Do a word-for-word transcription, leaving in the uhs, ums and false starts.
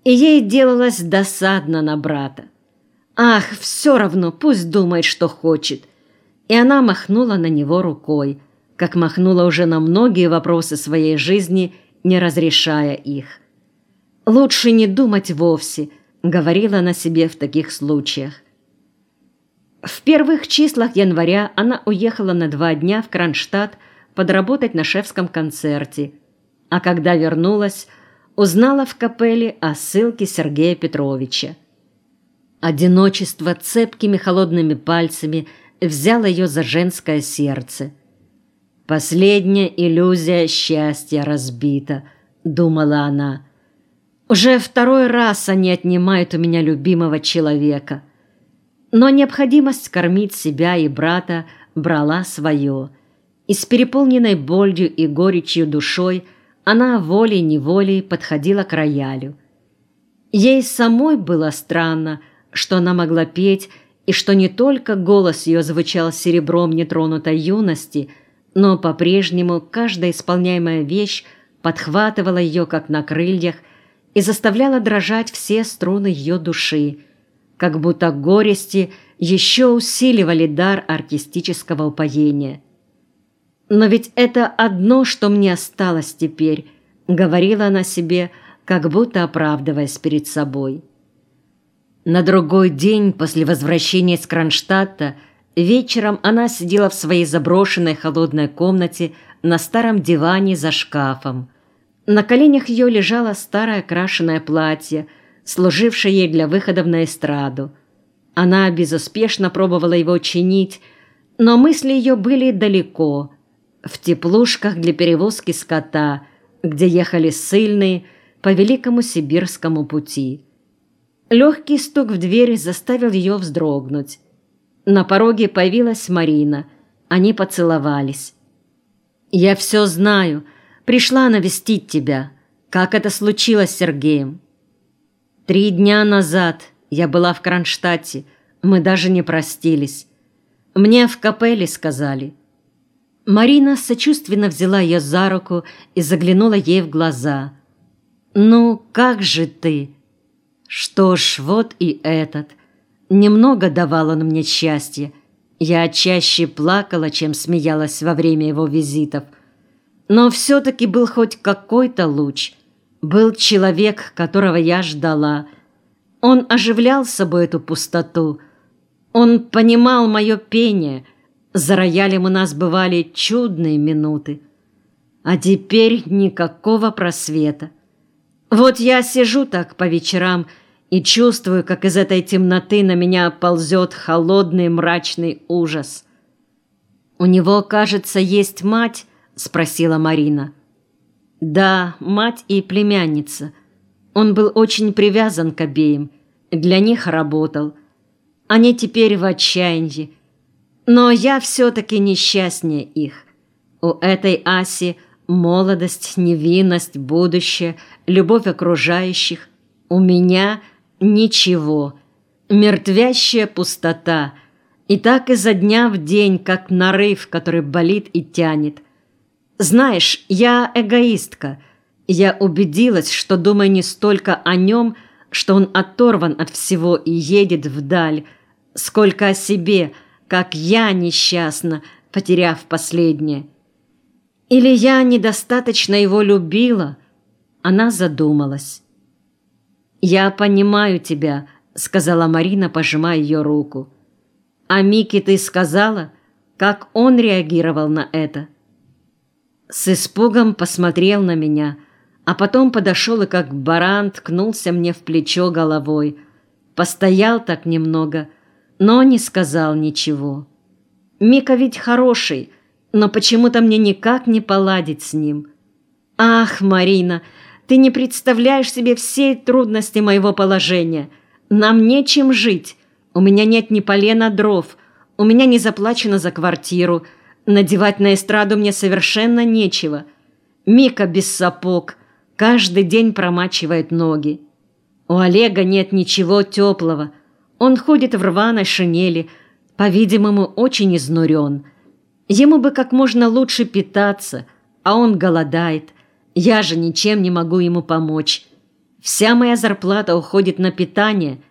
и ей делалось досадно на брата. Ах, все равно, пусть думает, что хочет. И она махнула на него рукой, как махнула уже на многие вопросы своей жизни, не разрешая их. «Лучше не думать вовсе», — говорила она себе в таких случаях. В первых числах января она уехала на два дня в Кронштадт подработать на шефском концерте, а когда вернулась, узнала в капелле о ссылке Сергея Петровича. Одиночество цепкими холодными пальцами взяло ее за женское сердце. «Последняя иллюзия счастья разбита», — думала она. «Уже второй раз они отнимают у меня любимого человека». Но необходимость кормить себя и брата брала свое, и с переполненной болью и горечью душой она волей-неволей подходила к роялю. Ей самой было странно, что она могла петь, и что не только голос ее звучал серебром нетронутой юности, но по-прежнему каждая исполняемая вещь подхватывала ее, как на крыльях, и заставляла дрожать все струны ее души, как будто горести еще усиливали дар артистического упоения. «Но ведь это одно, что мне осталось теперь», — говорила она себе, как будто оправдываясь перед собой. На другой день после возвращения из Кронштадта вечером она сидела в своей заброшенной холодной комнате на старом диване за шкафом. На коленях ее лежало старое крашеное платье, служившее ей для выходов на эстраду. Она безуспешно пробовала его чинить, но мысли ее были далеко, в теплушках для перевозки скота, где ехали ссыльные по Великому Сибирскому пути. Легкий стук в дверь заставил ее вздрогнуть. На пороге появилась Марина. Они поцеловались. «Я все знаю. Пришла навестить тебя. Как это случилось с Сергеем?» «Три дня назад я была в Кронштадте. Мы даже не простились. Мне в капелле сказали». Марина сочувственно взяла ее за руку и заглянула ей в глаза. «Ну, как же ты?» «Что ж, вот и этот. Немного давал он мне счастья. Я чаще плакала, чем смеялась во время его визитов. Но все-таки был хоть какой-то луч. Был человек, которого я ждала. Он оживлял собой эту пустоту. Он понимал мое пение. За роялем у нас бывали чудные минуты. А теперь никакого просвета. Вот я сижу так по вечерам и чувствую, как из этой темноты на меня ползет холодный мрачный ужас». «У него, кажется, есть мать?» — спросила Марина. «Да, мать и племянница. Он был очень привязан к обеим, для них работал. Они теперь в отчаянии. Но я все-таки несчастнее их. У этой Аси молодость, невинность, будущее, любовь окружающих. У меня ничего. Мертвящая пустота. И так изо дня в день, как нарыв, который болит и тянет. Знаешь, я эгоистка. Я убедилась, что думаю не столько о нем, что он оторван от всего и едет вдаль, сколько о себе, как я несчастна, потеряв последнее. Или я недостаточно его любила?» Она задумалась. «Я понимаю тебя», — сказала Марина, пожимая ее руку. «А Мике ты сказала, как он реагировал на это?» С испугом посмотрел на меня, а потом подошел и как баран ткнулся мне в плечо головой. Постоял так немного, но не сказал ничего. Мика ведь хороший, но почему-то мне никак не поладить с ним. Ах, Марина, ты не представляешь себе всей трудности моего положения. Нам нечем жить. У меня нет ни полена дров, у меня не заплачено за квартиру. Надевать на эстраду мне совершенно нечего. Мика без сапог, каждый день промачивает ноги. У Олега нет ничего теплого. Он ходит в рваной шинели, по-видимому, очень изнурен. Ему бы как можно лучше питаться, а он голодает. Я же ничем не могу ему помочь. Вся моя зарплата уходит на питание,